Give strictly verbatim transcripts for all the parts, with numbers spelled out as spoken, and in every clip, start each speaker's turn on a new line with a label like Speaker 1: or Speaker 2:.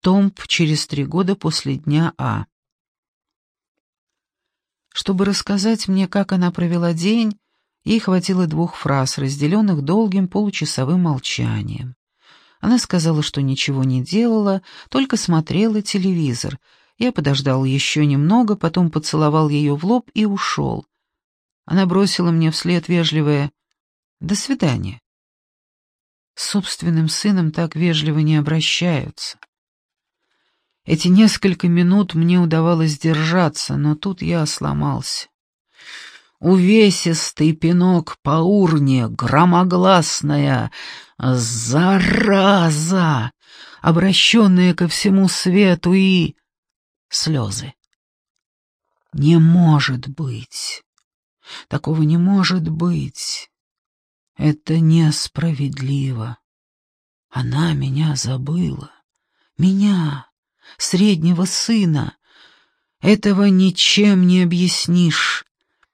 Speaker 1: Томб через три года после дня А. Чтобы рассказать мне, как она провела день, ей хватило двух фраз, разделенных долгим получасовым молчанием. Она сказала, что ничего не делала, только смотрела телевизор. Я подождал еще немного, потом поцеловал ее в лоб и ушел. Она бросила мне вслед вежливое «До свидания». С собственным сыном так вежливо не обращаются. Эти несколько минут мне удавалось держаться, но тут я сломался. Увесистый пинок по урне, громогласная «Зараза!», обращенная ко всему свету, и слезы. Не может быть. Такого не может быть. Это несправедливо. Она меня забыла. Меня, среднего сына. Этого ничем не объяснишь.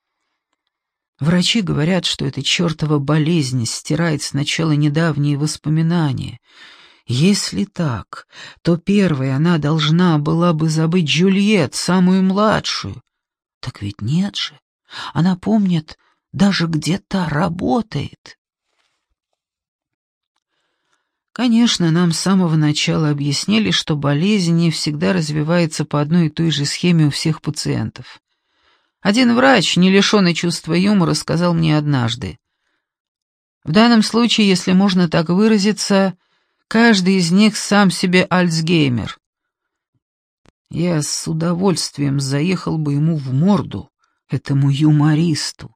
Speaker 1: Врачи говорят, что эта чертова болезнь стирает сначала недавние воспоминания. Если так, то первой она должна была бы забыть Джульет, самую младшую. Так ведь нет же. Она помнит, даже где-то работает. Конечно, нам с самого начала объяснили, что болезнь не всегда развивается по одной и той же схеме у всех пациентов. Один врач, не лишенный чувства юмора, сказал мне однажды: в данном случае, если можно так выразиться, каждый из них сам себе Альцгеймер. Я с удовольствием заехал бы ему в морду, этому юмористу.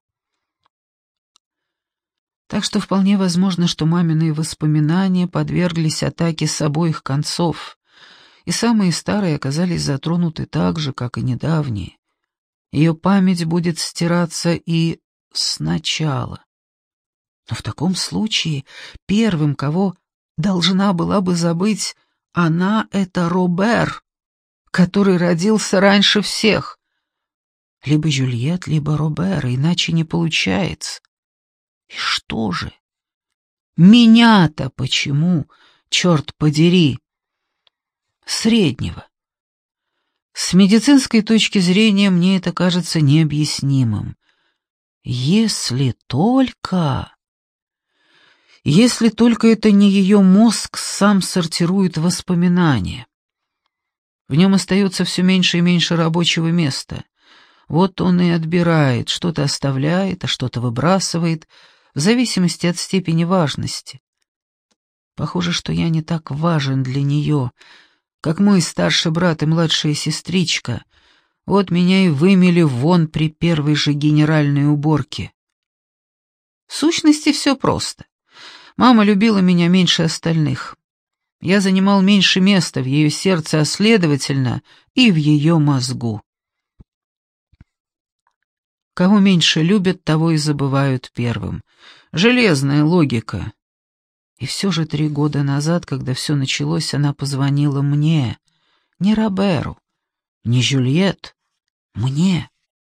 Speaker 1: Так что вполне возможно, что мамины воспоминания подверглись атаке с обоих концов, и самые старые оказались затронуты так же, как и недавние. Ее память будет стираться и сначала. Но в таком случае первым, кого должна была бы забыть она, это Робер, который родился раньше всех. Либо Жюльет, либо Робер, иначе не получается. И что же? Меня-то почему, черт подери? Среднего. С медицинской точки зрения мне это кажется необъяснимым. Если только... Если только это не ее мозг сам сортирует воспоминания. В нем остается все меньше и меньше рабочего места. Вот он и отбирает, что-то оставляет, а что-то выбрасывает, в зависимости от степени важности. Похоже, что я не так важен для нее, как мой старший брат и младшая сестричка. Вот меня и вымели вон при первой же генеральной уборке. В сущности, все просто. Мама любила меня меньше остальных. Я занимал меньше места в ее сердце, а следовательно, и в ее мозгу. Кого меньше любят, того и забывают первым. Железная логика. И все же три года назад, когда все началось, она позвонила мне. Не Роберу, не Жюльет, мне.